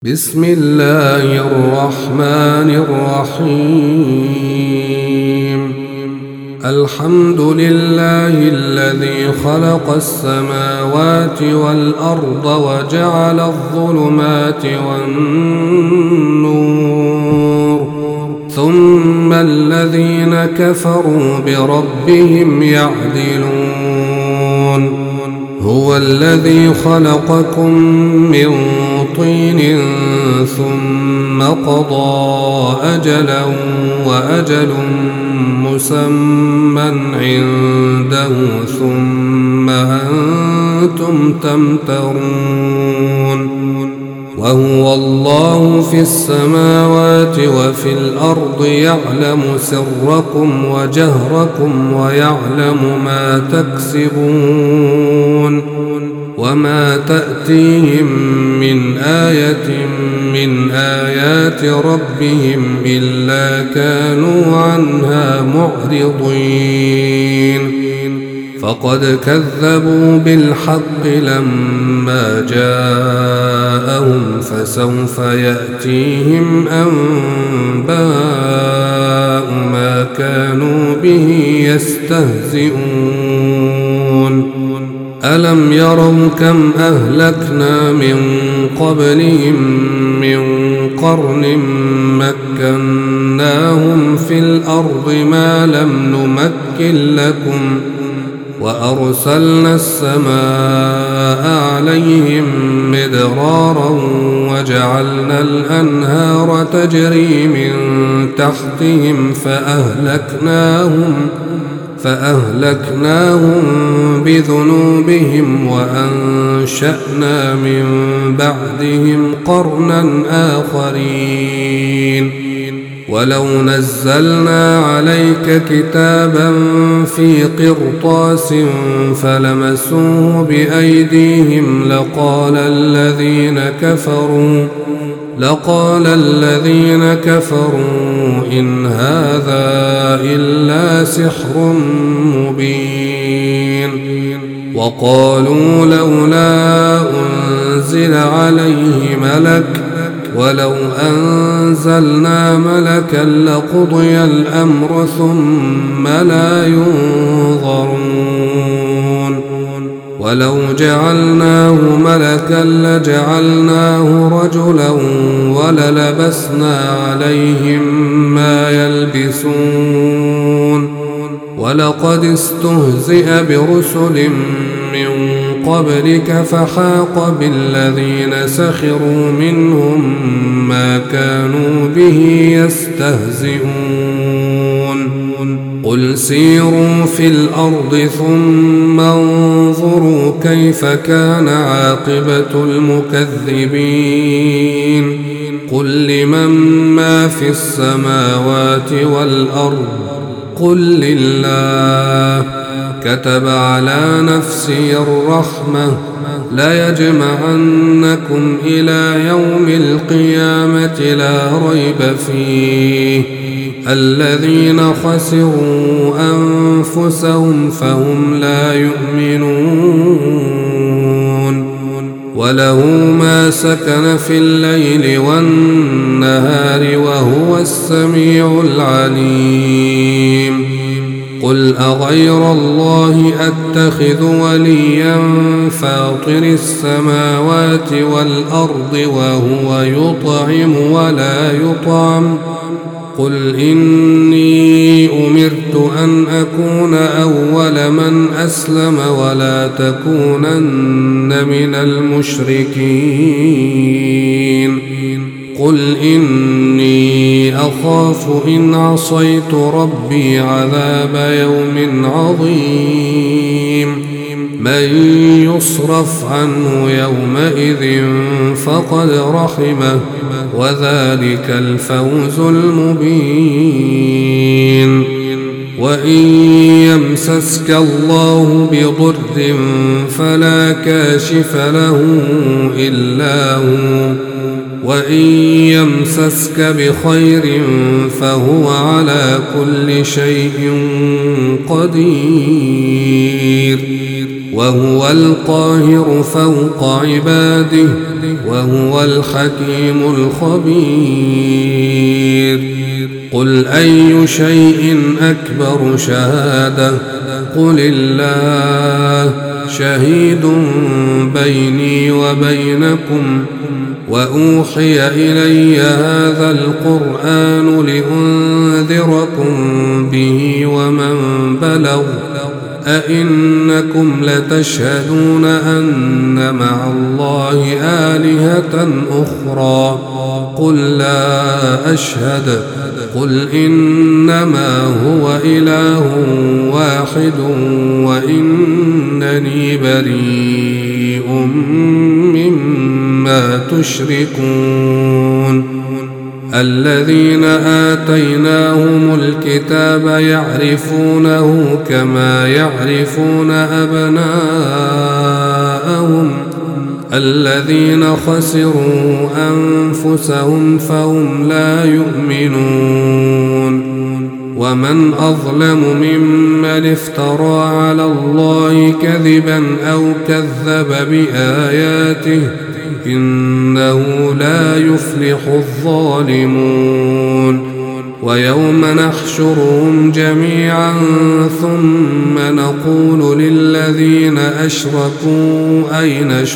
بسم الله الرحمن الرحيم. الحمد لله الذي خلق السماوات والأرض وجعل الظلمات والنور، ثم الذين كفروا بربهم يعدلون. هو الذي خلقكم من طين ثم قضى أجلا وأجل مسمى عنده ثم أنتم تمترون. وهو الله في السماوات وفي الأرض يعلم سركم وجهركم ويعلم ما تكسبون. وما تأتيهم من آية من آيات ربهم إلا كانوا عنها معرضين. فقد كذبوا بالحق لما جاءهم، فسوف يأتيهم أنباء ما كانوا به يستهزئون. ألم يروا كم أهلكنا من قبلهم من قرن مكناهم في الأرض ما لم نمكن لكم، وأرسلنا السماء عليهم مدرارا وجعلنا الأنهار تجري من تحتهم فأهلكناهم بذنوبهم وأنشأنا من بعدهم قرنا آخرين. ولو نزلنا عليك كتابا في قرطاس فلمسوه بأيديهم لقال الذين كفروا إن هذا إلا سحر مبين. وقالوا لولا أنزل عليه ملك، ولو أنزلنا ملكا لقضي الأمر ثم لا ينظرون. ولو جعلناه ملكا لجعلناه رجلا وللبسنا عليهم ما يلبسون. ولقد استهزئ برسل من قبلك فحاق بالذين سخروا منهم ما كانوا به يستهزئون. قل سيروا في الأرض ثم انظروا كيف كان عاقبة المكذبين. قل لمن ما في السماوات والأرض قل لله. كتب على نفسه الرحمة ليجمعنكم إلى يوم القيامة لا ريب فيه. الذين خسروا أنفسهم فهم لا يؤمنون. وله ما سكن في الليل والنهار وهو السميع العليم. قل أغير الله أتخذ وليا فاطر السماوات والأرض وهو يطعم ولا يطعم. قل إني أمرت أن أكون أول من أسلم ولا تكونن من المشركين. قل إني أخاف إن عصيت ربي عذاب يوم عظيم. من يصرف عنه يومئذ فقد رحمه وذلك الفوز المبين. وإن يمسسك الله بضر فلا كاشف له إلا هو، وإن يمسسك بخير فهو على كل شيء قدير. وهو القاهر فوق عباده وهو الحكيم الخبير قل أي شيء أكبر شهادة قل الله شهيد بيني وبينكم وأوحي إلي هذا القرآن لأنذركم به ومن بلغ أئنكم لتشهدون أن مع الله آلهة أخرى قل لا أشهد قل إنما هو إله واحد وإنني بريء مما تشركون الذين آتيناهم الكتاب يعرفونه كما يعرفون أبناءهم الذين خسروا أنفسهم فهم لا يؤمنون ومن أظلم ممن افترى على الله كذبا أو كذب بآياته إنه لا يفلح الظالمون ويوم نحشرهم جميعا ثم نقول للذين أشركوا أين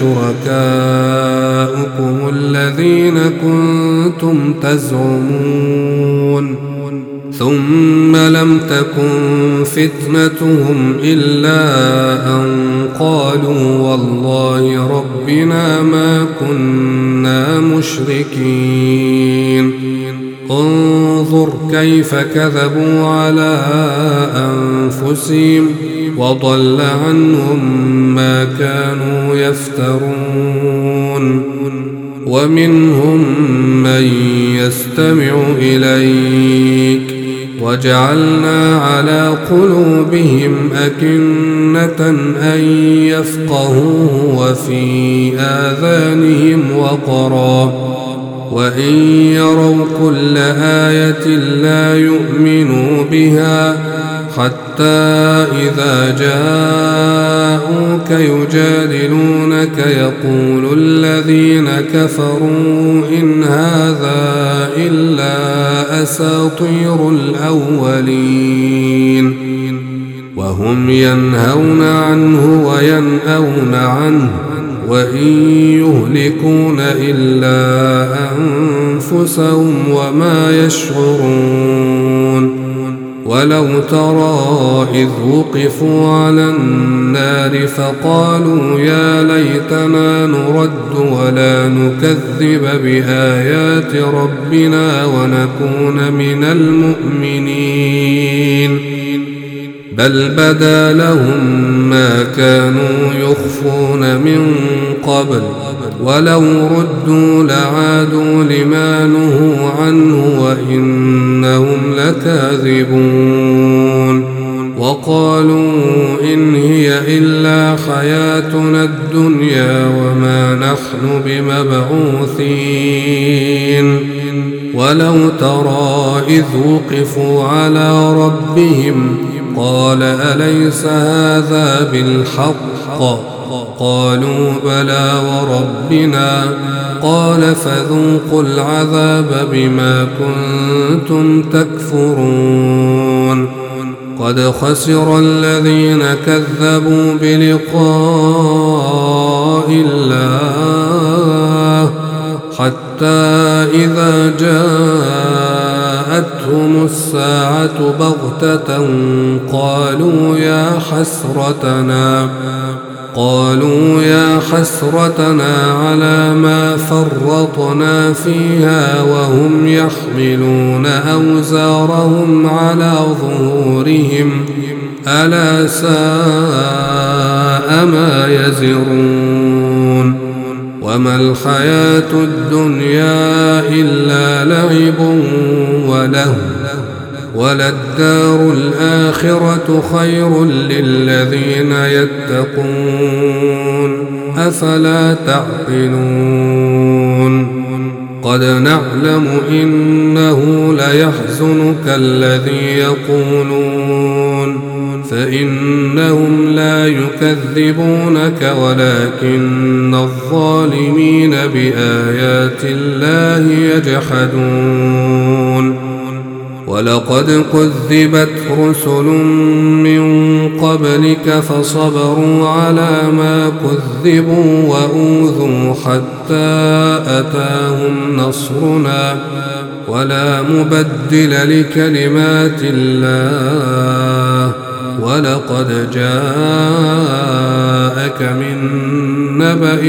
شركاؤكم الذين كنتم تزعمون ثم لم تكن فتنتهم إلا أن قالوا والله ربنا ما كنا مشركين انظر كيف كذبوا على أنفسهم وضل عنهم ما كانوا يفترون ومنهم من يستمع إليك وجعلنا على قلوبهم أكنة أن يفقهوا وفي آذانهم وقرا وإن يروا كل آية لا يؤمنوا بها حتى إذا جاءوك يجادلونك يقول الذين كفروا إن هذا إلا أساطير الأولين وهم ينهون عنه وينأون عنه وإن يهلكون إلا أنفسهم وما يشعرون ولو ترى إذ وقفوا على النار فقالوا يا ليتنا نرد ولا نكذب بآيات ربنا ونكون من المؤمنين بل بدا لهم ما كانوا يخفون من قبل ولو ردوا لعادوا لما نهوا عنه وإنهم لكاذبون وقالوا إن هي إلا حياتنا الدنيا وما نحن بمبعوثين ولو ترى إذ وقفوا على ربهم قال أليس هذا بالحق قالوا بلى وربنا قال فذوقوا العذاب بما كنتم تكفرون قد خسر الذين كذبوا بلقاء الله حتى إذا جاءتهم الساعة بغتة قالوا يا حسرتنا على ما فرطنا فيها وهم يحملون أوزارهم على ظهورهم ألا ساء ما يزرون وما الحياة الدنيا إلا لعب ولهو وللدار الآخرة خير للذين يتقون أفلا تعقلون قد نعلم إنه ليحزنك الذي يقولون فإنهم لا يكذبونك ولكن الظالمين بآيات الله يجحدون ولقد كذبت رسل من قبلك فصبروا على ما كذبوا وأوذوا حتى أتاهم نصرنا ولا مبدل لكلمات الله ولقد جاءك من نبأ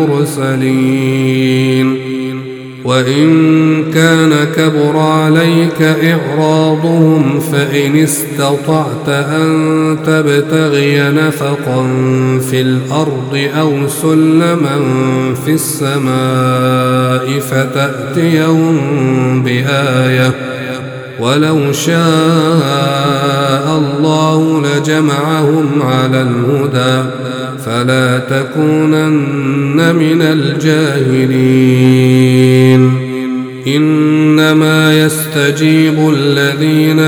المرسلين وإن كان كبر عليك إعراضهم فإن استطعت أن تبتغي نفقا في الأرض أو سلما في السماء فتأتيهم بآية ولو شاء الله لجمعهم على الهدى فلا تكونن من الجاهلين إنما يستجيب الذين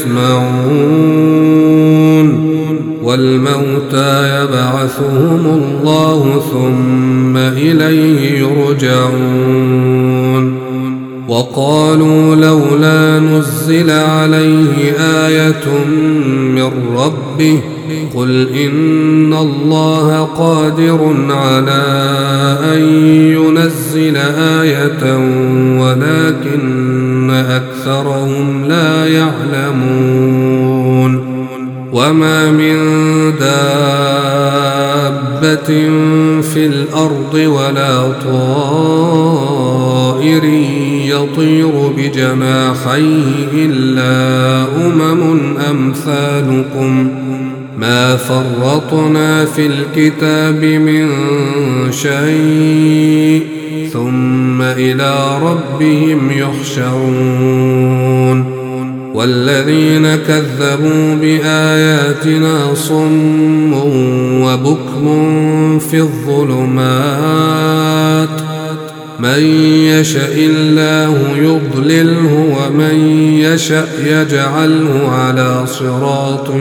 يسمعون والموتى يبعثهم الله ثم إليه يرجعون وقالوا لولا نزل عليه آية من ربه قل إن الله قادر على أن ينزل آية ولكن أكثرهم لا يعلمون وما من دابة في الأرض ولا طائر يطير بجناحيه إلا أمثالكم ما فرطنا في الكتاب من شيء ثم إلى ربهم يحشرون والذين كذبوا بآياتنا صم وبكم في الظلمات من يشاء الله يضلله ومن يشاء يجعله على صراط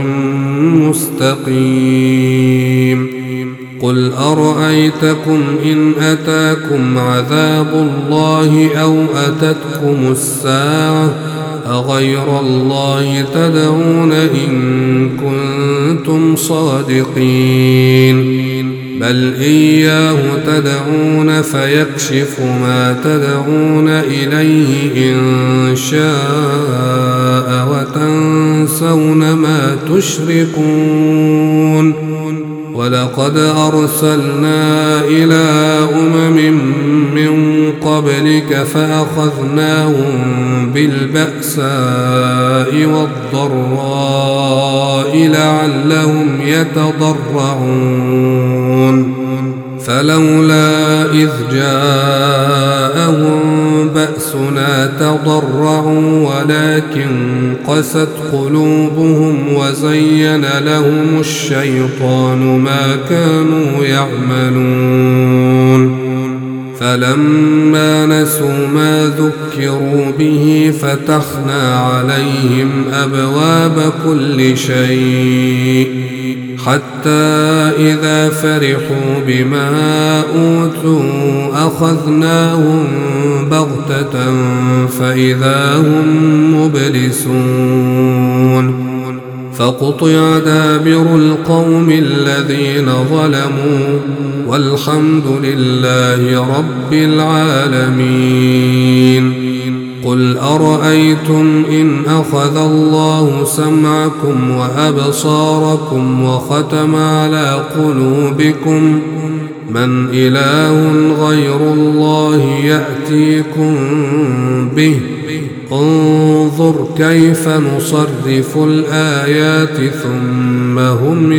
مستقيم قل أرأيتكم إن أتاكم عذاب الله أو أتتكم الساعة أغير الله تدعون إن كنتم صادقين بل إياه تدعون فيكشف ما تدعون إليه إن شاء وتنسون ما تشركون ولقد أرسلنا إلى من قبلك فأخذناهم بالبأساء والضراء لعلهم يتضرعون فلولا إذ جاءهم بأسنا تضرعوا ولكن قست قلوبهم وزين لهم الشيطان ما كانوا يعملون فلما نسوا ما ذكروا به فتحنا عليهم أبواب كل شيء حتى إذا فرحوا بما أوتوا أخذناهم بغتة فإذا هم مبلسون فقطع دابر القوم الذين ظلموا والحمد لله رب العالمين قل أرأيتم إن أخذ الله سمعكم وأبصاركم وختم على قلوبكم من إله غير الله يأتيكم به انظر كيف نصرف الآيات ثم هم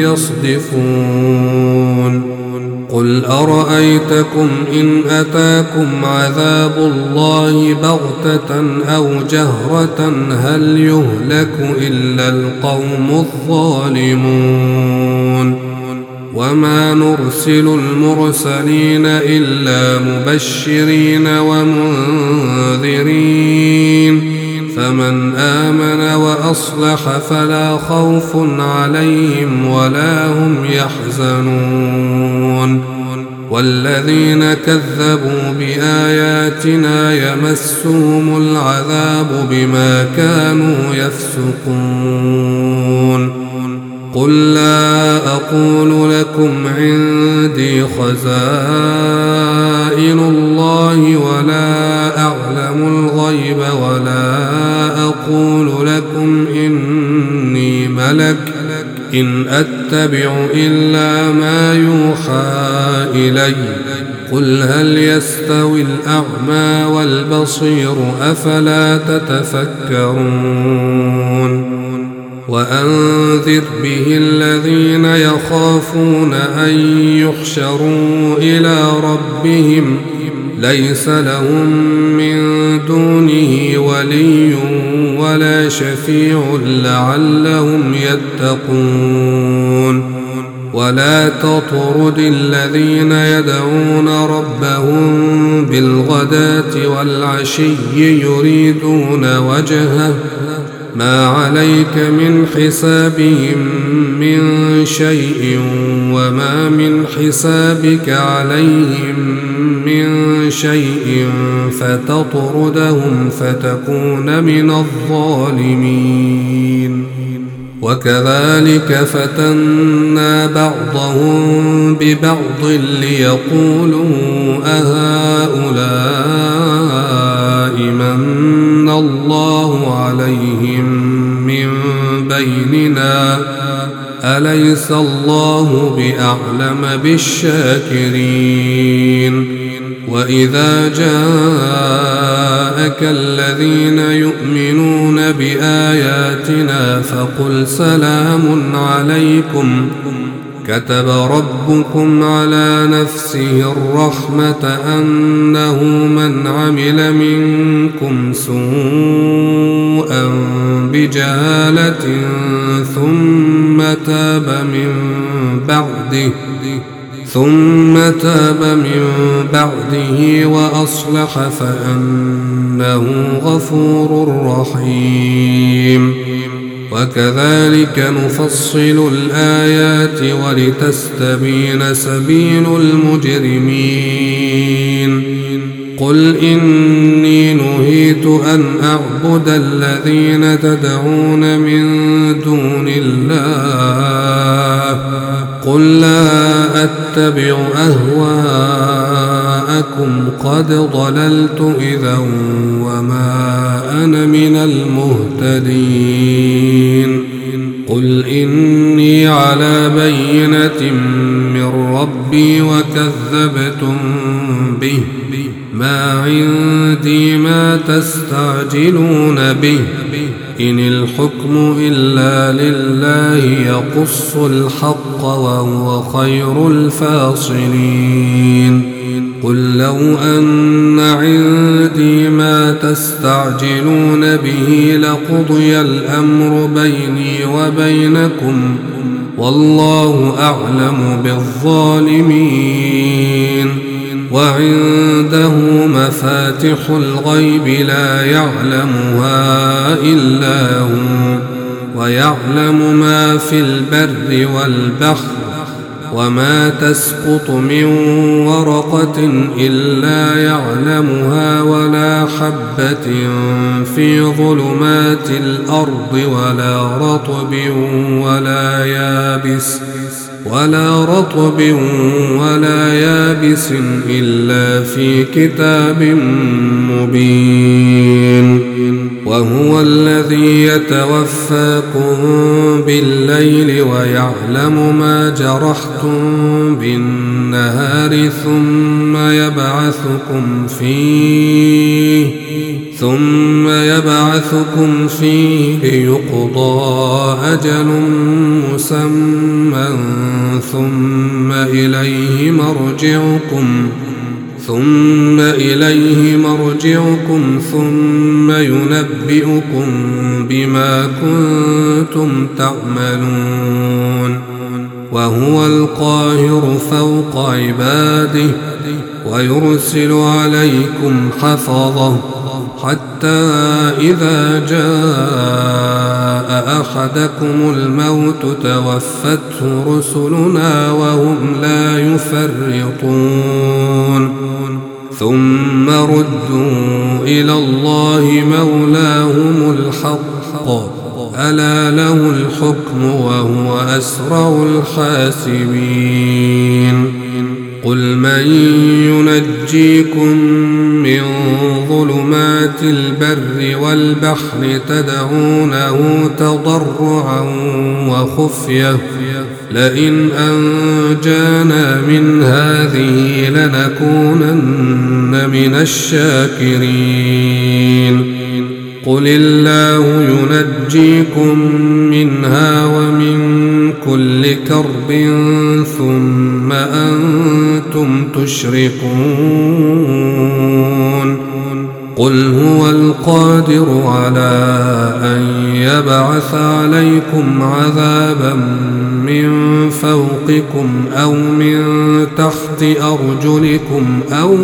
يصدفون قل أرأيتكم إن أتاكم عذاب الله بغتة أو جهرة هل يهلك إلا القوم الظالمون وما نرسل المرسلين إلا مبشرين ومنذرين فمن آمن وأصلح فلا خوف عليهم ولا هم يحزنون والذين كذبوا بآياتنا يمسهم العذاب بما كانوا يفسقون قل لا أقول لكم عندي خزائن الله ولا أعلم الغيب ولا أقول لكم إني ملك إن أتبع إلا ما يوحى إلي قل هل يستوي الأعمى والبصير أفلا تتفكرون وأنذر به الذين يخافون أن يحشروا إلى ربهم ليس لهم من دونه ولي ولا شفيع لعلهم يتقون ولا تطرد الذين يدعون ربهم بالغداة والعشي يريدون وجهه ما عليك من حسابهم من شيء وما من حسابك عليهم من شيء فتطردهم فتكون من الظالمين وكذلك فتنا بعضهم ببعض ليقولوا أهؤلاء من الله عليهم من بيننا أليس الله بأعلم بالشاكرين وإذا جاءك الذين يؤمنون بآياتنا فقل سلام عليكم كتب ربكم على نفسه الرحمة أنه من عمل منكم سوءا بجهالة ثم تاب من بعده وأصلح فأنه غفور رحيم وكذلك نفصل الآيات ولتستبين سبيل المجرمين قل إني نهيت أن أعبد الذين تدعون من دون الله قل لا أتبع أهواءكم قد ضللت إذا وما أنا من المهتدين قل إني على بينة من ربي وكذبتم به ما عندي ما تستعجلون به إن الحكم إلا لله يقص الحق وهو خير الفاصلين قل لو أن عندي ما تستعجلون به لقضي الأمر بيني وبينكم والله أعلم بالظالمين وعنده مفاتح الغيب لا يعلمها إلا هو ويعلم ما في البر والبحر وما تسقط من ورقة إلا يعلمها ولا حبة في ظلمات الأرض ولا رطب ولا يابس إلا في كتاب مبين وهو الذي يتوفاكم بالليل ويعلم ما جرحتم بالنهار ثم يبعثكم فيه ليقضى أجل مسمى ثم إليه مرجعكم ثم ينبئكم بما كنتم تعملون وهو القاهر فوق عباده ويرسل عليكم حفظه حتى إذا جاء أحدكم الموت توفته رسلنا وهم لا يفرطون ثم ردوا إلى الله مولاهم الحق ألا له الحكم وهو أسرع الحاسبين قل من ينجيكم من ظلمات البر والبحر تدعونه تضرعا وخفية لئن أنجانا من هذه لنكونن من الشاكرين قل الله ينجيكم منها ومن كل كرب ثم أنتم تشركون قل هو القادر على أن يبعث عليكم عذابا من فوقكم أو من تحت أرجلكم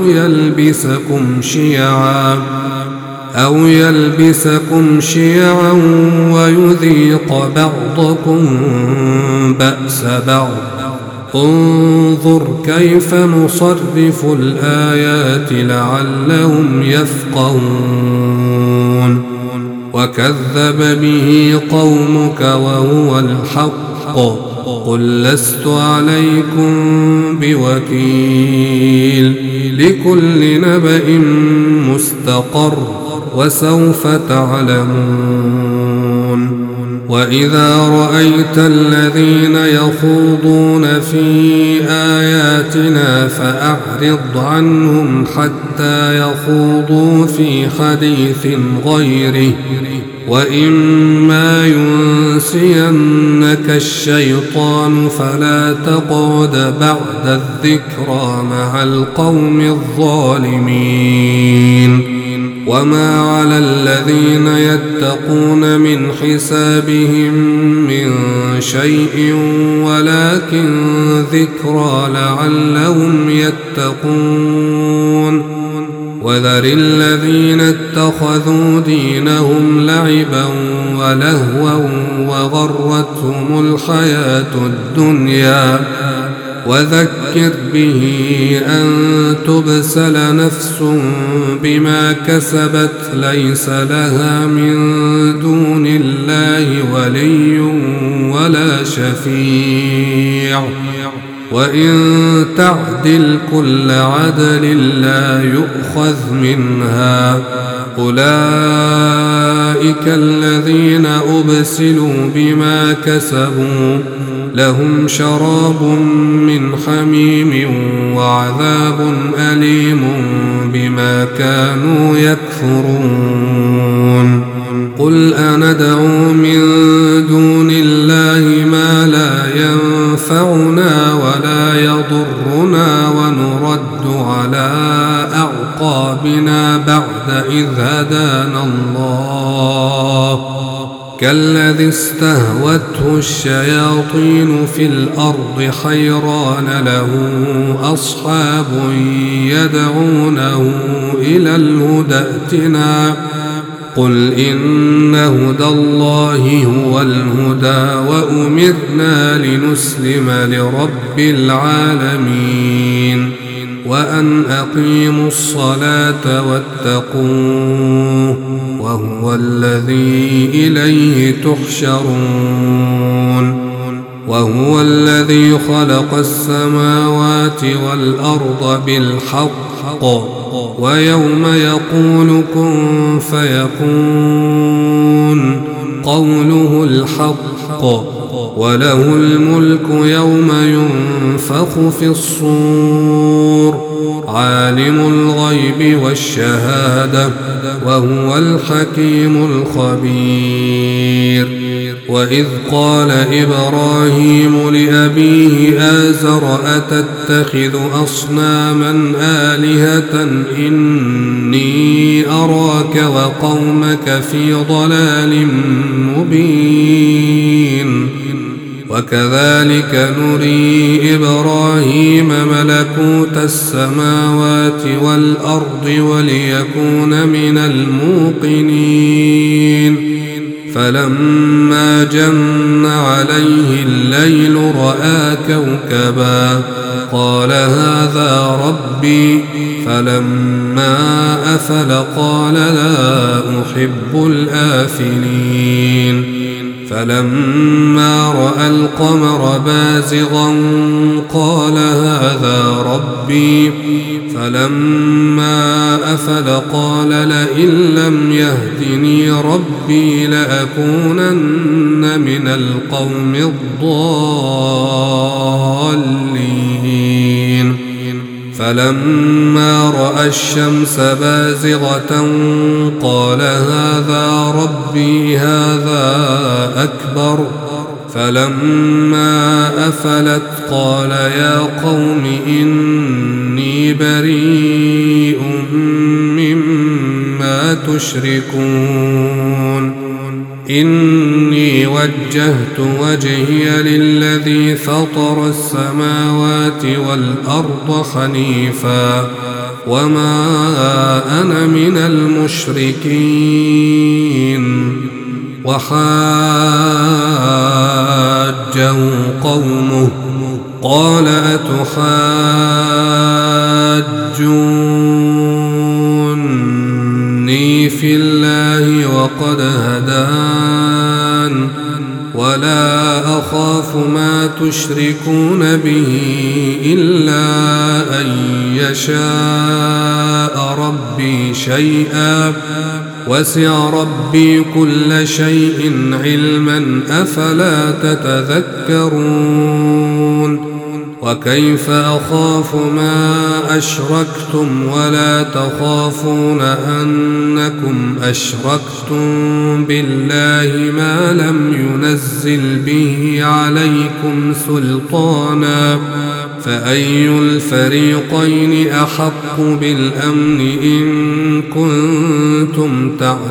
أو يلبسكم شيعا ويذيق بعضكم بأس بعض انظر كيف نصرف الآيات لعلهم يفقهون وكذب به قومك وهو الحق قل لست عليكم بوكيل لكل نبأ مستقر وسوف تعلمون وإذا رأيت الذين يخوضون في آياتنا فأعرض عنهم حتى يخوضوا في حديث غيره وإما ينسينك الشيطان فلا تقعد بعد الذكرى مع القوم الظالمين وما على الذين يتقون من حسابهم من شيء ولكن ذكرى لعلهم يتقون وذر الذين اتخذوا دينهم لعبا ولهوا وغرتهم الحياة الدنيا وذكر به أن تبسل نفس بما كسبت ليس لها من دون الله ولي ولا شفيع وإن تعدل كل عدل لا يؤخذ منها أولئك الذين أبسلوا بما كسبوا لهم شراب من حميم وعذاب أليم بما كانوا يكفرون قل أندعو من دون الله ما لا ينفعنا ولا يضرنا ونرد على أعقابنا بعد إذ هدانا الله كالذي استهوته الشياطين في الأرض حيران له أصحاب يدعونه إلى الهدى ائتنا قل إن هدى الله هو الهدى وأمرنا لنسلم لرب العالمين وأن أقيموا الصلاة واتقوه وهو الذي إليه تحشرون وهو الذي خلق السماوات والأرض بالحق ويوم يقول كن فيكون قوله الحق وله الملك يوم ينفخ في الصور عالم الغيب والشهادة وهو الحكيم الخبير وإذ قال إبراهيم لأبيه آزر أتتخذ أصناما آلهة إني أراك وقومك في ضلال مبين وكذلك نري إبراهيم ملكوت السماوات والأرض وليكون من الموقنين فلما جن عليه الليل رأى كوكبا قال هذا ربي فلما أفل قال لا أحب الآفلين فلما رأى القمر بازغا قال هذا ربي فلما أفل قال لئن لم يهدني ربي لأكونن من القوم الضالين فلما رأى الشمس بازغة قال هذا ربي هذا أكبر فلما أفلت قال يا قوم إني بريء مما تشركون إني وجهت وجهي للذي فطر السماوات والأرض حنيفا وما أنا من المشركين وحاجه قومه قال أتحاجوني في الله وقد هدان ولا أخاف ما تشركون به إلا أن يشاء ربي شيئا وسع ربي كل شيء علما أفلا تتذكرون وكيف أخاف ما أشركتم ولا تخافون أنكم أشركتم بالله ما لم ينزل به عليكم سلطانا فأي الفريقين أحق بالأمن إن كنتم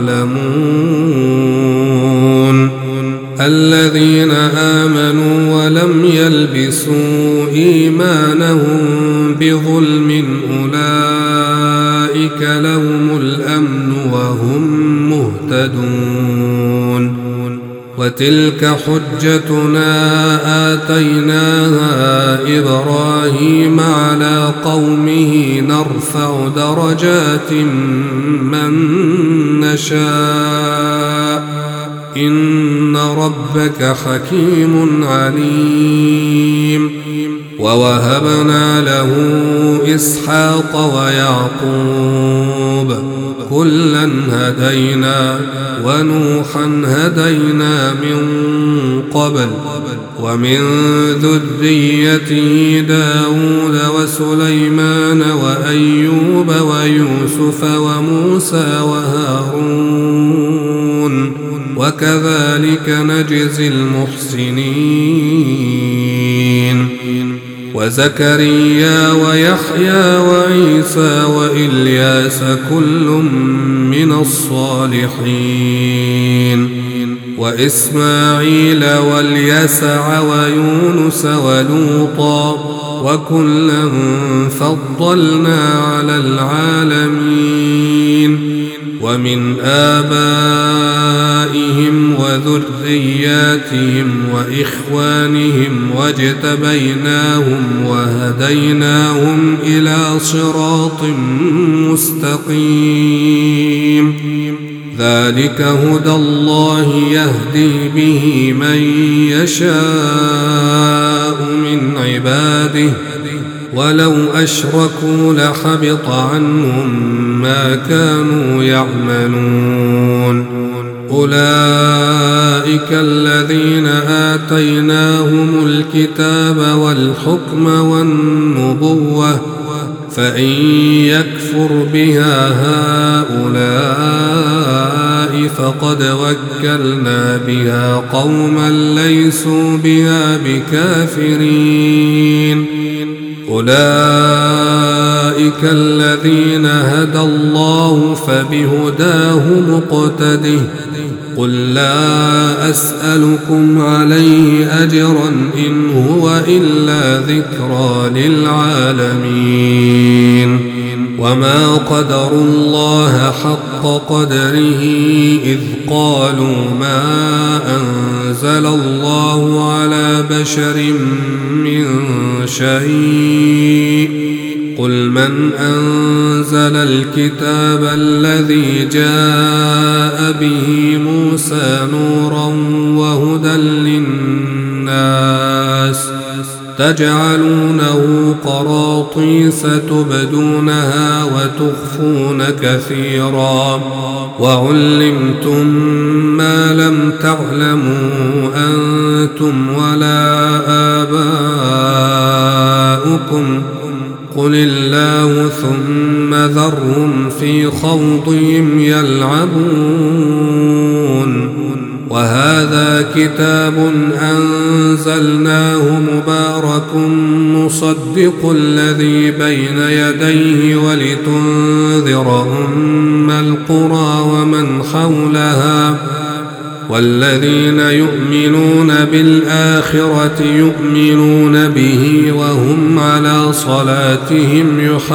تعلمون الذين آمنوا ولم يلبسوا إيمانهم بظلم أولئك لهم الأمن وهم مهتدون وتلك حجتنا آتيناها إبراهيم على قومه نرفع درجات من نشاء إن ربك حكيم عليم ووهبنا له إسحاق ويعقوب كلا هدينا ونوحا هدينا من قبل ومن ذريته داود وسليمان وأيوب ويوسف وموسى وهارون وكذلك نجزي المحسنين وزكريا ويحيى وعيسى وإلياس كل من الصالحين وإسماعيل واليسع ويونس ولوطا وكلا فضلنا على العالمين ومن آبائهم وذرياتهم وإخوانهم واجتبيناهم وهديناهم إلى صراط مستقيم ذلك هدى الله يهدي به من يشاء من عباده ولو أشركوا لحبط عنهم ما كانوا يعملون أولئك الذين آتيناهم الكتاب والحكم والنبوة فإن يكفر بها هؤلاء فقد وكلنا بها قوما ليسوا بها بكافرين أولئك الذين هدى الله فبهداه مقتده قل لا أسألكم عليه أجرا إن هو إلا ذكرى للعالمين وما قدروا الله حق قدره إذ قالوا ما أنزل الله على بشر من شيء قل من أنزل الكتاب الذي جاء به موسى نورا وهدى للناس تجعلونه قراطيس تبدونها وتخفون كثيرا وعلمتم ما لم تعلموا أنتم ولا آباؤكم قل الله ثم ذرهم في خوضهم يلعبون وهذا كتاب أنزلناه مبارك مصدق الذي بين يديه ولتنذر أم القرى ومن حولها والذين يؤمنون بالآخرة يؤمنون به وهم على صلاتهم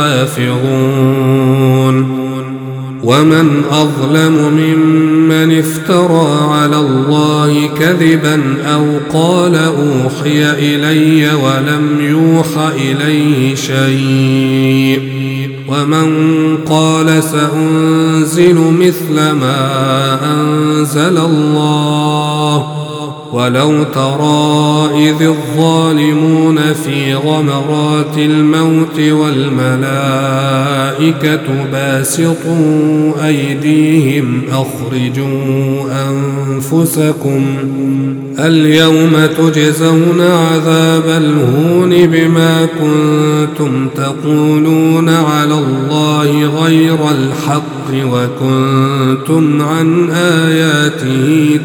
يحافظون ومن أظلم ممن افترى على الله كذبا أو قال أوحي إلي ولم يوحى إليه شيء ومن قال سأنزل مثل ما أنزل الله ولو ترى إذ الظالمون في غمرات الموت والملائكة باسطوا أيديهم أخرجوا أنفسكم اليوم تجزون عذاب الهون بما كنتم تقولون على الله غير الحق وكنتم عن آياته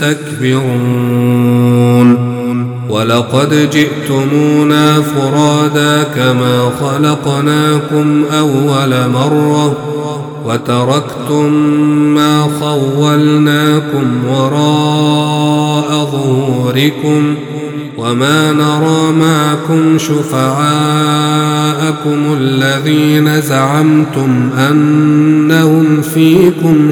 تستكبرون ولقد جئتمونا فرادا كما خلقناكم أول مرة وتركتم ما خولناكم وراء ظهوركم وما نرى معكم شفعاءكم الذين زعمتم أنهم فيكم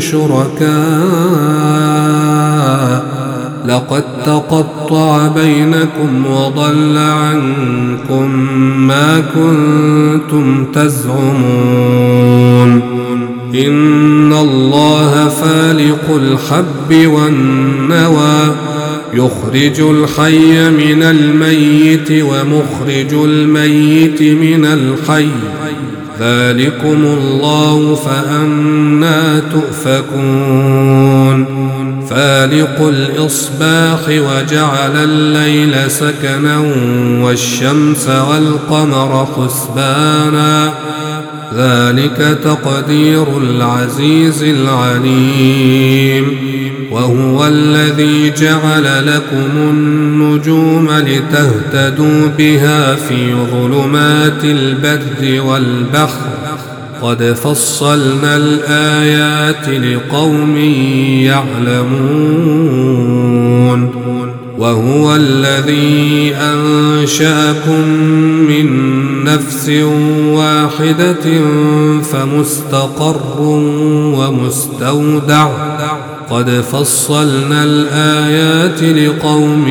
شركاء لقد تقطع بينكم وضل عنكم ما كنتم تزعمون إن الله فالق الحب والنوى يخرج الحي من الميت ومخرج الميت من الحي ذلكم الله فأنى تؤفكون فالق الإصباح وجعل الليل سكنا والشمس والقمر حسبانا ذلك تقدير العزيز العليم وهو الذي جعل لكم النجوم لتهتدوا بها في ظلمات البر والبحر قد فصلنا الآيات لقوم يعلمون وهو الذي أنشأكم من نفس واحدة فمستقر ومستودع قد فصلنا الآيات لقوم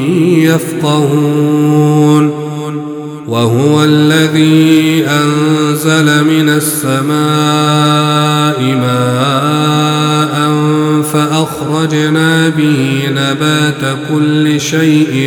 يفقهون وهو الذي أنزل من السماء ماء فأخرجنا به نبات كل شيء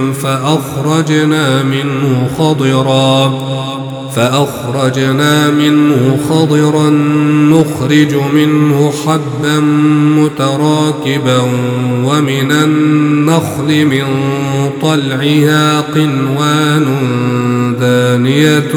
فأخرجنا منه خضرا نخرج منه حبا متراكبا ومن النخل من طلعها قنوان دانية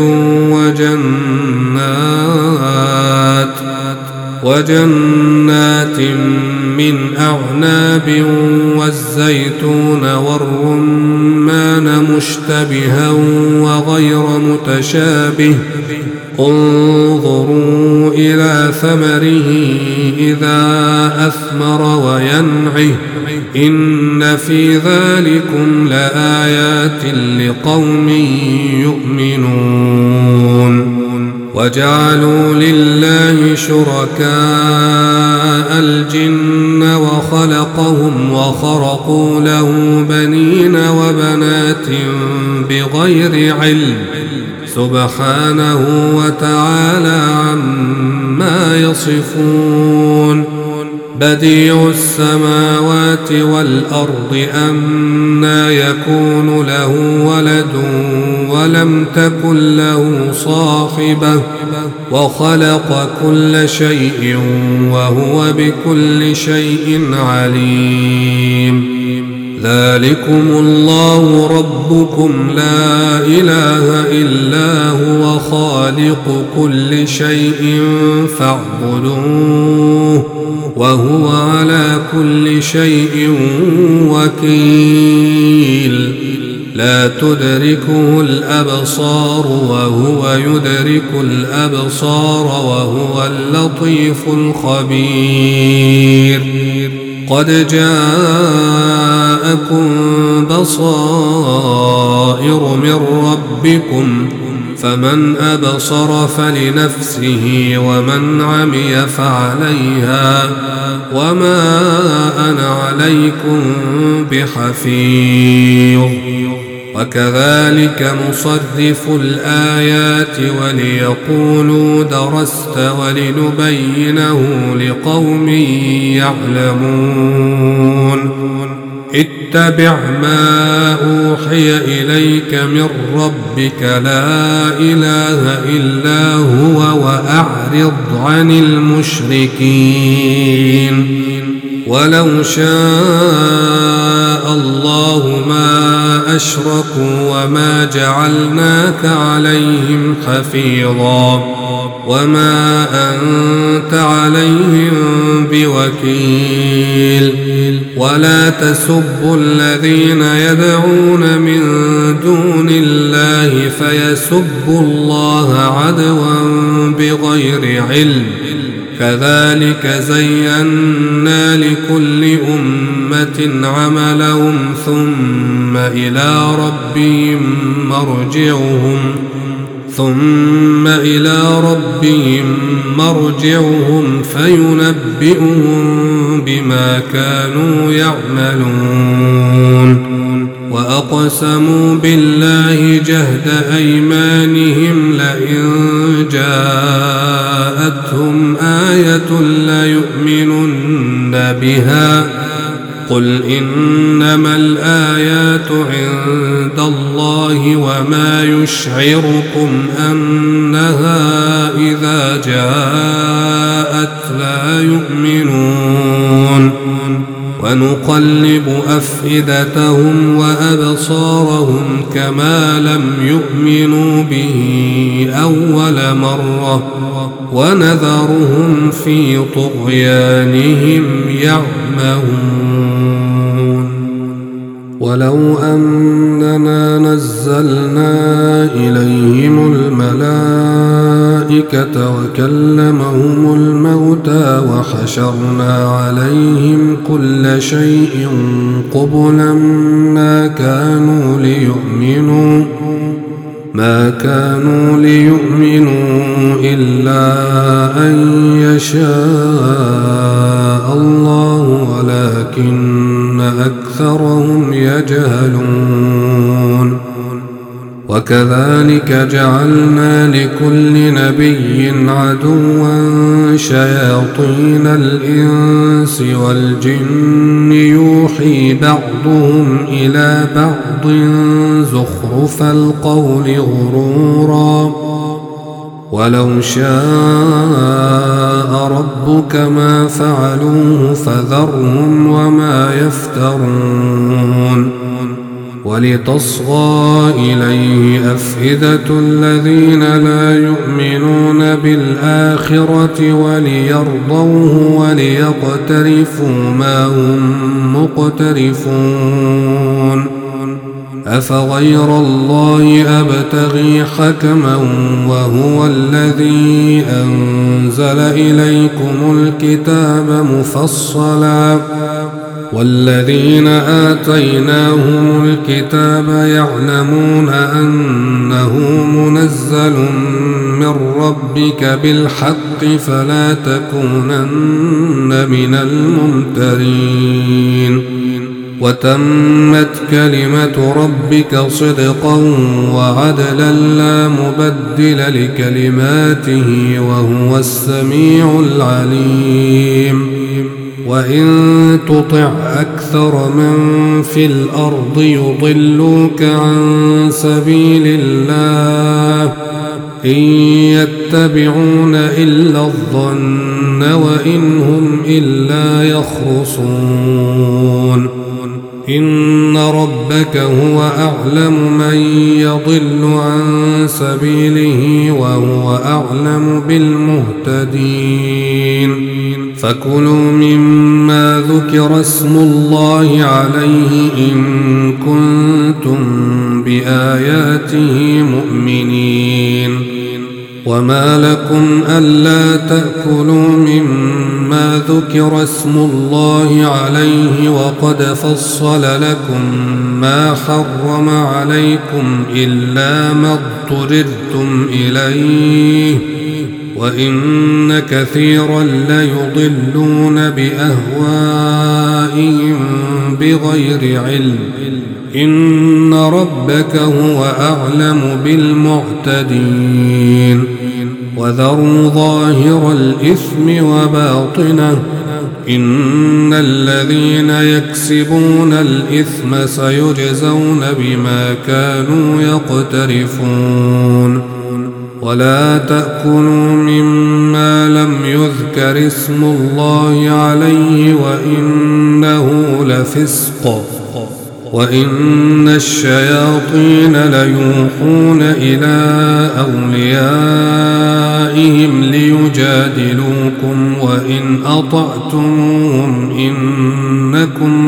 وجنات من أعناب والزيتون والرمان مشتبها مشتبها وغير متشابه انظروا إلى ثمره إذا أثمر وينعه إن في ذلكم لآيات لقوم يؤمنون وجعلوا لله شركاء الجن وخلقهم وخرقوا له بنين وبنات بغير علم سبحانه وتعالى عما يصفون بديع السماوات والأرض أنى يكون له ولد ولم تكن له صاحبة وخلق كل شيء وهو بكل شيء عليم ذلكم الله ربكم لا إله إلا هو خالق كل شيء فاعبدوه وهو على كل شيء وكيل لا تدركه الأبصار وهو يدرك الأبصار وهو اللطيف الخبير قد جاءكم بصائر من ربكم فمن أبصر فلنفسه ومن عمي فعليها وما أنا عليكم بحفيظ وكذلك نصرف الآيات وليقولوا درست ولنبينه لقوم يعلمون اتبع ما أوحي إليك من ربك لا إله إلا هو وأعرض عن المشركين ولو شاء الله ما أشركوا وما جعلناك عليهم حفيظا وما أنت عليهم بوكيل ولا تسبوا الذين يدعون من دون الله فيسبوا الله عدوا بغير علم كذلك زينا لكل أمة عملهم ثم إلى ربهم مرجعهم فينبئهم بما كانوا يعملون وأقسموا بالله جهد أيمانهم لئن جاءتهم آية ليؤمنن بها قل إنما الآيات عند الله وما يشعركم أنها إذا جاءت لا يؤمنون ونقلب أفئدتهم وأبصارهم كما لم يؤمنوا به أول مرة ونذرهم في طغيانهم يعمهون ولو أننا نزلنا إليهم الملائكة وكلمهم الموتى وحشرنا عليهم كل شيء قبلا ما كانوا ليؤمنوا إلا أن يشاء الله ولكن أكثرهم يجهلون وكذلك جعلنا لكل نبي عدوا شياطين الإنس والجن يوحي بعضهم إلى بعض زخرف القول غرورا ولو شاء ربك ما فعلوه فذرهم وما يفترون ولتصغى إليه أفئدة الذين لا يؤمنون بالآخرة وليرضوه وليقترفوا ما هم مقترفون أفغير الله أبتغي حكما وهو الذي أنزل إليكم الكتاب مفصلا والذين آتيناهم الكتاب يعلمون أنه منزل من ربك بالحق فلا تكونن من الممترين وتمت كلمة ربك صدقا وعدلا لا مبدل لكلماته وهو السميع العليم وإن تطع أكثر من في الأرض يضلوك عن سبيل الله إن يتبعون إلا الظن وإن هم إلا يخرصون إن ربك هو أعلم من يضل عن سبيله وهو أعلم بالمهتدين فكلوا مما ذكر اسم الله عليه إن كنتم بآياته مؤمنين وما لكم ألا تأكلوا مما ذكر اسم الله عليه وقد فصل لكم ما حرم عليكم إلا ما اضطررتم إليه وإن كثيرا ليضلون بأهوائهم بغير علم إن ربك هو أعلم بالمعتدين وذروا ظاهر الإثم وباطنه إن الذين يكسبون الإثم سيجزون بما كانوا يقترفون ولا تأكلوا مما لم يذكر اسم الله عليه وإنه لفسق وإن الشياطين ليوحون إلى أوليائهم ليجادلوكم وإن أطعتموهم إنكم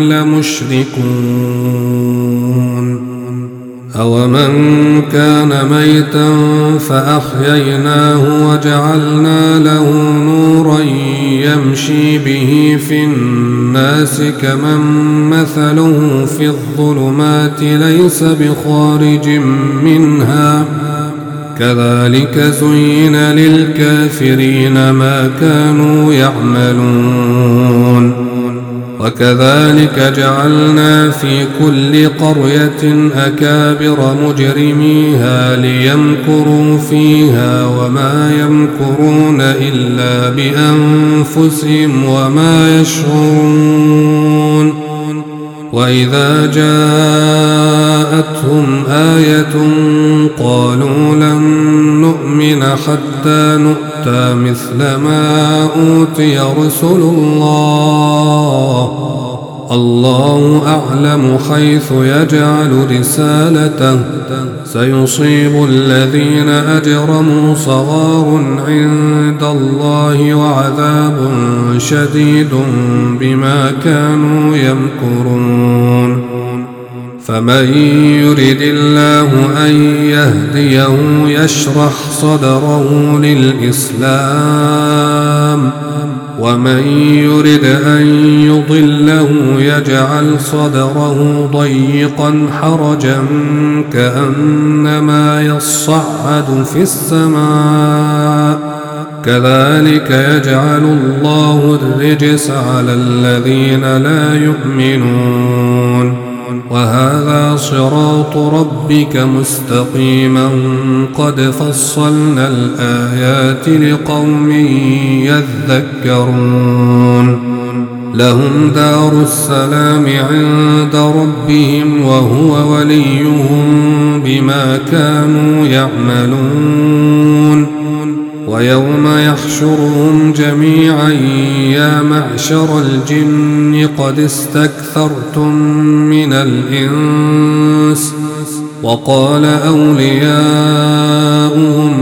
لمشركون أومن كان ميتا فأحييناه وجعلنا له نورا يمشي به في الناس كمن مثله في الظلمات ليس بخارج منها كذلك زين للكافرين ما كانوا يعملون وكذلك جعلنا في كل قرية أكابر مجرميها ليمكروا فيها وما يمكرون إلا بأنفسهم وما يشعرون وإذا جاءتهم آية قالوا لن نؤمن حتى نؤتى مثل ما أوتي رسل الله أعلم حيث يجعل رسالته سيصيب الذين أجرموا صغار عند الله وعذاب شديد بما كانوا يمكرون فمن يرد الله أن يهديه يشرح صدره للإسلام ومن يرد أن يضله يجعل صدره ضيقا حرجا كأنما يصعد في السماء كذلك يجعل الله الرجس على الذين لا يؤمنون وهذا صراط ربك مستقيما قد فصلنا الآيات لقوم يذكرون لهم دار السلام عند ربهم وهو وليهم بما كانوا يعملون ويوم يحشرهم جميعا يا معشر الجن قد استكثرتم من الإنس وقال أولياؤهم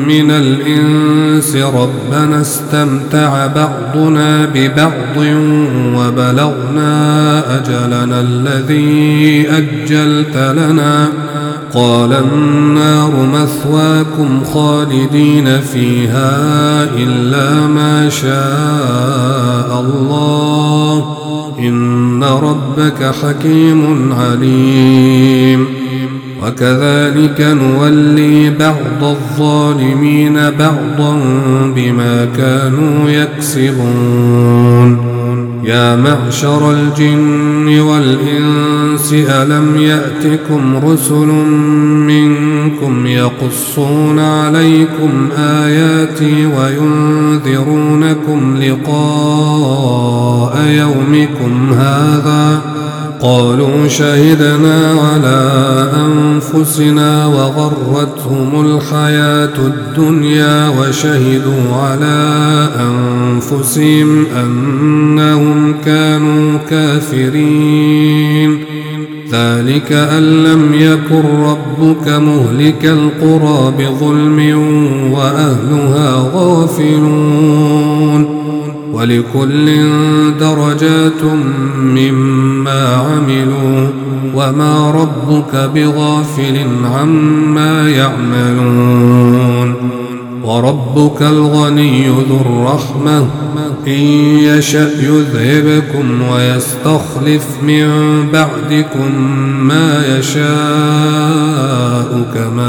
من الإنس ربنا استمتع بعضنا ببعض وبلغنا أجلنا الذي أجلت لنا قال النار مثواكم خالدين فيها إلا ما شاء الله إن ربك حكيم عليم وكذلك نولي بعض الظالمين بعضا بما كانوا يكسبون يا معشر الجن والإنس ألم يأتكم رسل منكم يقصون عليكم آياتي وينذرونكم لقاء يومكم هذا قالوا شهدنا على أنفسنا وغرتهم الحياة الدنيا وشهدوا على أنفسهم أنهم كانوا كافرين ذلك أن لم يكن ربك مهلك القرى بظلم وأهلها غافلون ولكل درجات مما عملوا وما ربك بغافل عما يعملون وربك الغني ذو الرحمة إن يشأ يذهبكم ويستخلف من بعدكم ما يشاء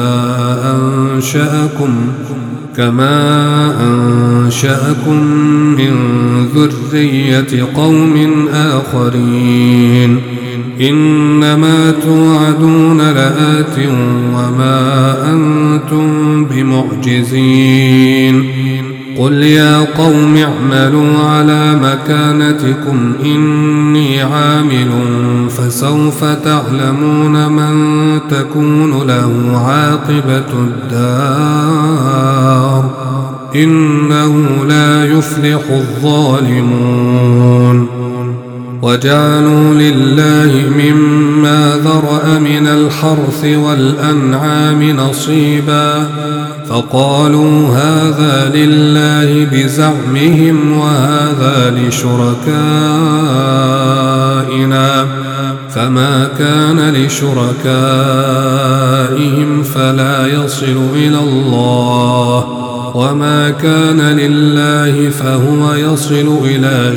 كما أنشأكم من ذرية قوم آخرين إنما توعدون لآت وما أنتم بمعجزين قل يا قوم اعملوا على مكانتكم إني عامل فسوف تعلمون من تكون له عاقبة الدار إنه لا يفلح الظالمون وجعلوا لله مما ذرأ من الحرث والأنعام نصيبا فقالوا هذا لله بزعمهم وهذا لشركائنا فما كان لشركائهم فلا يصل إلى الله وما كان لله فهو يصل إلى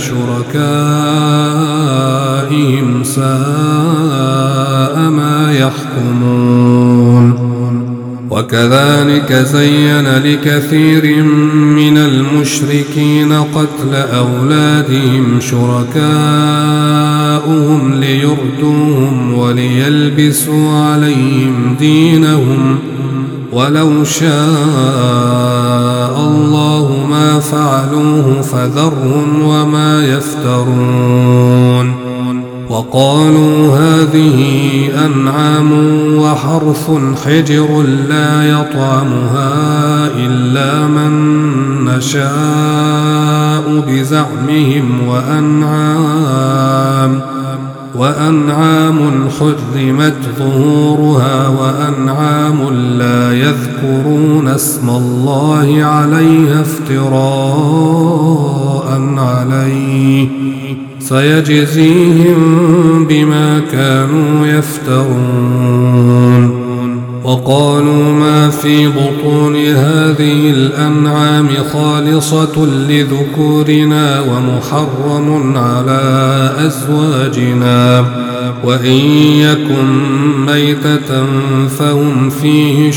شركائهم ساء ما يحكمون وكذلك زين لكثير من المشركين قتل أولادهم شركاؤهم ليردوهم وليلبسوا عليهم دينهم ولو شاء الله ما فعلوه فذرهم وما يفترون وقالوا هذه أنعام وحرث حجر لا يطعمها إلا من نشاء بزعمهم وأنعام حرمت ظهورها وأنعام لا يذكرون اسم الله عليها افتراء عليه سيجزيهم بما كانوا يفترون وقالوا ما في بطون هذه الأنعام خالصة لذكورنا ومحرم على أزواجنا وإن يكن ميتة فهم فيه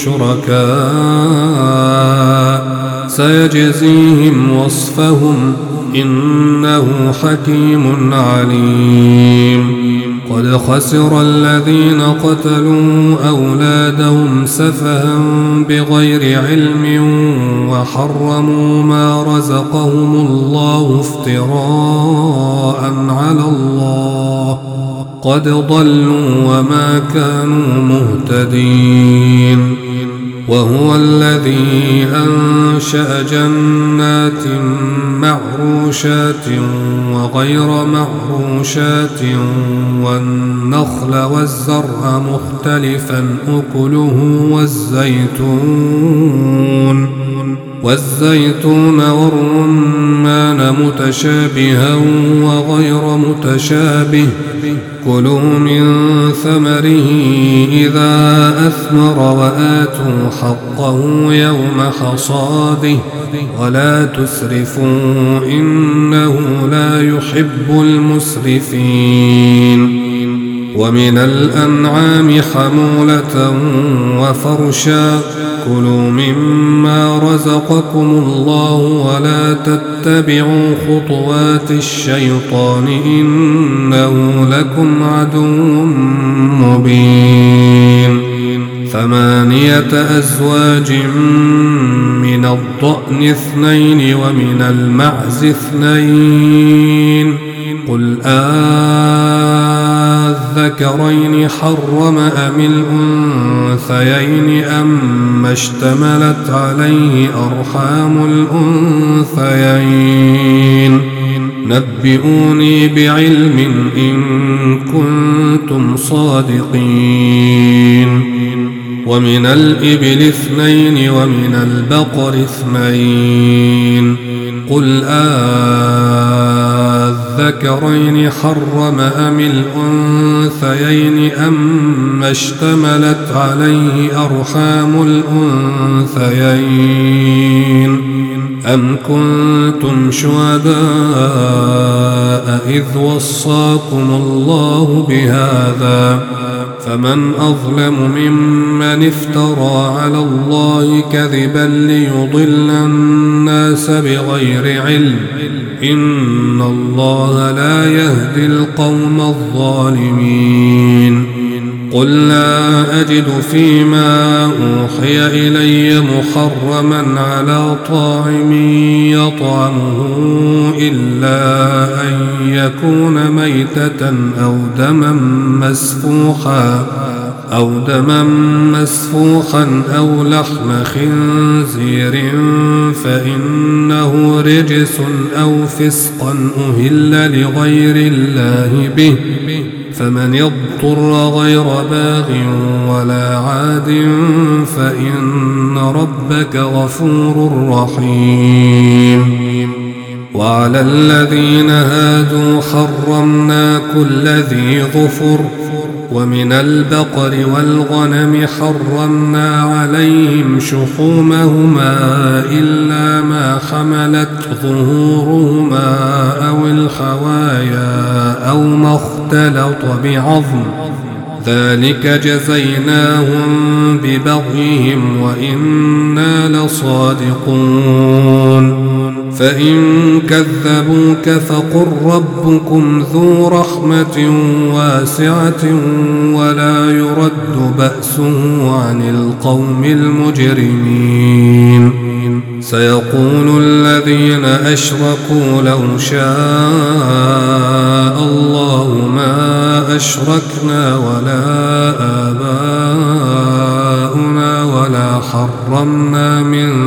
شركاء سيجزيهم وصفهم إنه حكيم عليم قد خسر الذين قتلوا أولادهم سفها بغير علم وحرموا ما رزقهم الله افتراء على الله قد ضلوا وما كانوا مهتدين وهو الذي أنشأ جنات معروشات وغير معروشات والنخل والزرع مختلفا أكله والزيتون والزيتون والرمان متشابها وغير متشابه كلوا من ثمره إذا أثمر وآتوا حقه يوم حصاده ولا تسرفوا إنه لا يحب المسرفين ومن الأنعام حمولة وفرشا كلوا مما رزقكم الله ولا تتبعوا خطوات الشيطان إنه لكم عدو مبين 8 أزواج من الضأن 2 ومن المعز 2 قل الذكرين حرم أم الأنثيين أم اشتملت عليه أرحام الأنثيين نبئوني بعلم إن كنتم صادقين ومن الإبل 2 ومن البقر 2 قل الذكرين حرم أم الأنثيين أم اشتملت عليه أرحام الأنثيين أم كنتم شهداء إذ وصاكم الله بهذا فمن أظلم ممن افترى على الله كذبا ليضل الناس بغير علم إن الله لا يهدي القوم الظالمين قل لا أجد فيما أوحي إلي محرما على طاعم يطعمه إلا أن يكون ميتة أو دما مسفوحا أو لحم خنزير فإنه رجس أو فسقا أهل لغير الله به فمن يضطر غير باغ ولا عاد فإن ربك غفور رحيم وعلى الذين هادوا حرمنا كل ذي ظفر ومن البقر والغنم حرمنا عليهم شحومهما إلا ما حملت ظهورهما أو الحوايا أو ما اختلط بعظم ذلك جزيناهم ببغيهم وإنا لصادقون فإن كذبوك فقل ربكم ذو رحمة واسعة ولا يرد بأسه عن القوم المجرمين سيقول الذين أشركوا لو شاء الله ما أشركنا ولا آباؤنا ولا حرمنا من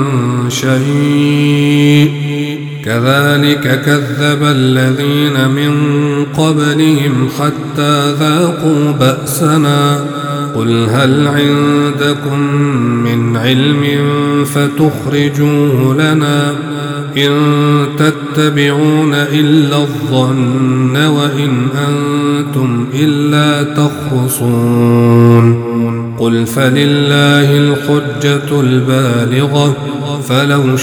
شيء كذلك كذب الذين من قبلهم حتى ذاقوا بأسنا قل هل عندكم من علم فتخرجوه لنا إن تتبعون إلا الظن وإن أنتم إلا تخرصون قل فلله الحجة البالغة فلو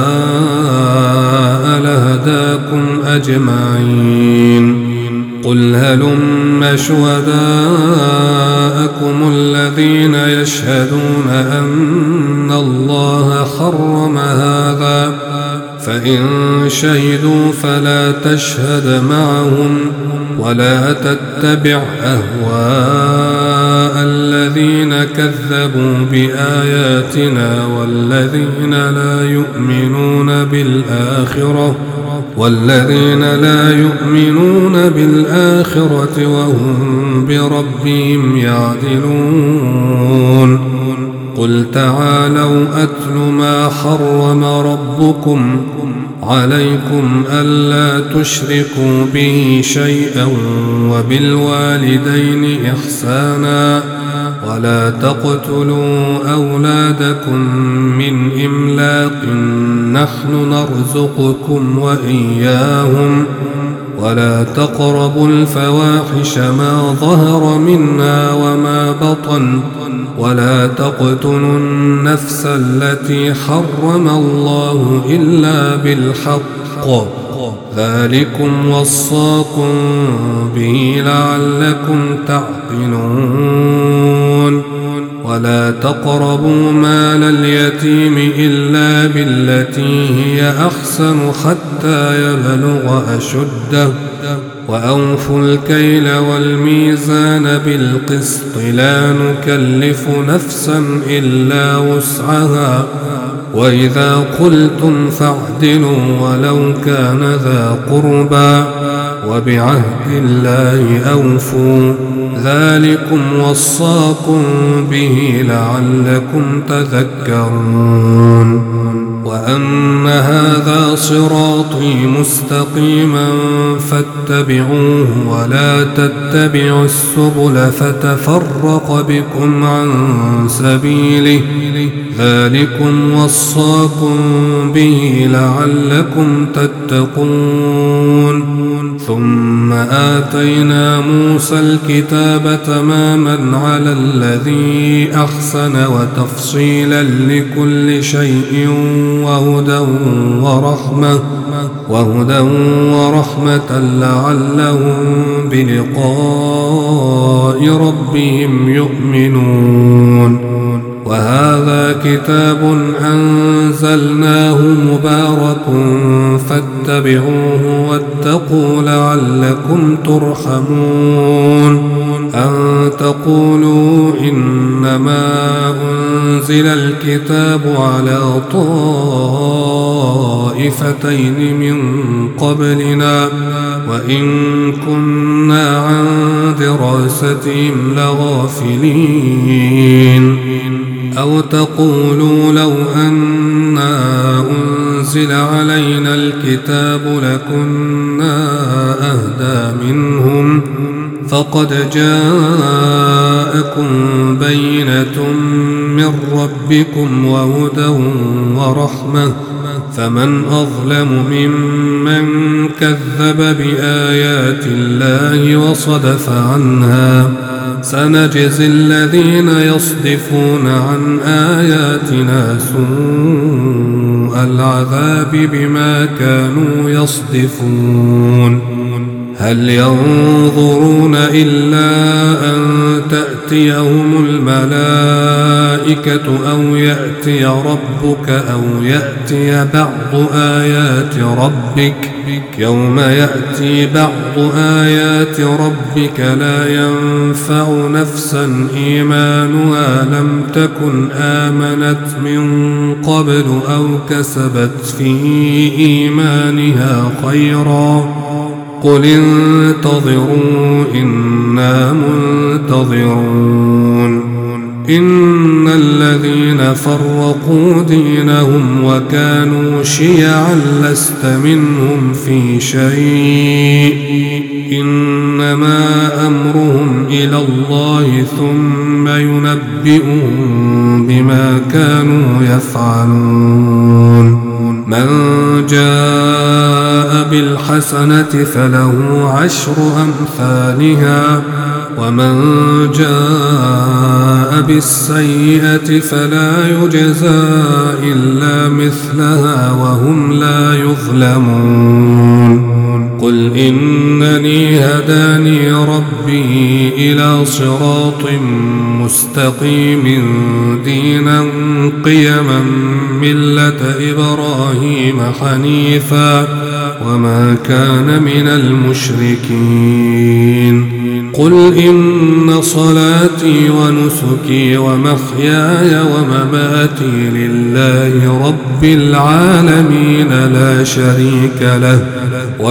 شاء لهداكم أجمعين قل هلم شهداءكم الذين يشهدون أن الله حرم هذا فإن شهدوا فلا تشهد معهم ولا تتبع أهواء الذين كذبوا بآياتنا والذين لا يؤمنون بالآخرة وهم بربهم يعدلون قل تعالوا أتل ما حرم ربكم عليكم ألا تشركوا به شيئا وبالوالدين إحسانا ولا تقتلوا أولادكم من إملاق نحن نرزقكم وإياهم ولا تقربوا الفواحش ما ظهر منها وما بطن ولا تقتلوا النفس التي حرم الله إلا بالحق ذلكم وصاكم به لعلكم تعقلون ولا تقربوا مال اليتيم إلا بالتي هي أحسن حتى يبلغ أشده وأوفوا الكيل والميزان بالقسط لا نكلف نفسا إلا وسعها وإذا قلتم فاعدلوا ولو كان ذا قربى وبعهد الله أوفوا ذلكم وصاكم به لعلكم تذكرون وأن هذا صراطي مستقيما فاتبعوه ولا تتبعوا السبل فتفرق بكم عن سبيله ذلكم وصاكم به لعلكم تتقون ثم آتينا موسى الكتاب تماما على الذي أحسن وتفصيلا لكل شيء وهدى ورحمة لعلهم بلقاء ربهم يؤمنون وهذا كتاب أنزلناه مبارك فاتبعوه واتقوا لعلكم ترحمون أن تقولوا إنما أنزل الكتاب على طائفتين من قبلنا وإن كنا عن دراستهم لغافلين أو تقولوا لو أنا أنزل علينا الكتاب لكنا أهدى منهم فقد جاءكم بينة من ربكم وهدى ورحمة فمن أظلم ممن كذب بآيات الله وصدف عنها سنجزي الذين يصدفون عن آياتنا سوء العذاب بما كانوا يصدفون هل ينظرون إلا أن تأتيهم الملائكة أو يأتي ربك أو يأتي بعض آيات ربك يوم يأتي بعض آيات ربك لا ينفع نفسا إيمانها لم تكن آمنت من قبل أو كسبت في إيمانها خيرا قل انتظروا إنا منتظرون إن الذين فرقوا دينهم وكانوا شيعا لست منهم في شيء إنما أمرهم إلى الله ثم ينبئهم بما كانوا يفعلون من جاء بالحسنة فله عشر أمثالها ومن جاء بالسيئة فلا يجزى إلا مثلها وهم لا يظلمون قل إنني هداني ربي إلى صراط مستقيم دينا قيما ملة إبراهيم حنيفا وما كان من المشركين قل إن صلاتي ونسكي ومحياي ومماتي لله رب العالمين لا شريك له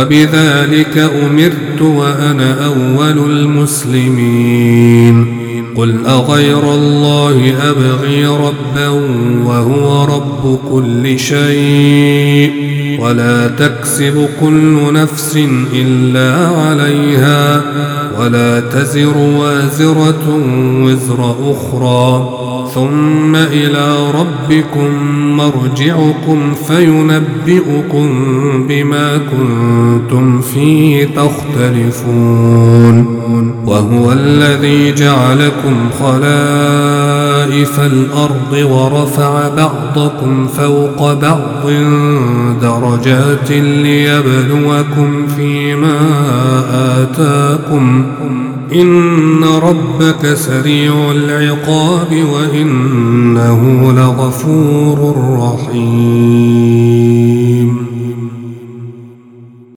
وبذلك أمرت وأنا أول المسلمين قل أغير الله أبغي ربا وهو رب كل شيء ولا تكسب كل نفس إلا عليها ولا تزر وازرة وزر أخرى ثم إلى ربكم مرجعكم فينبئكم بما كنتم فيه تختلفون وهو الذي جعلكم خلائف الأرض ورفع بعضكم فوق بعض درجات ليبلوكم فيما آتاكم إن ربك سريع العقاب وإنه لغفور رحيم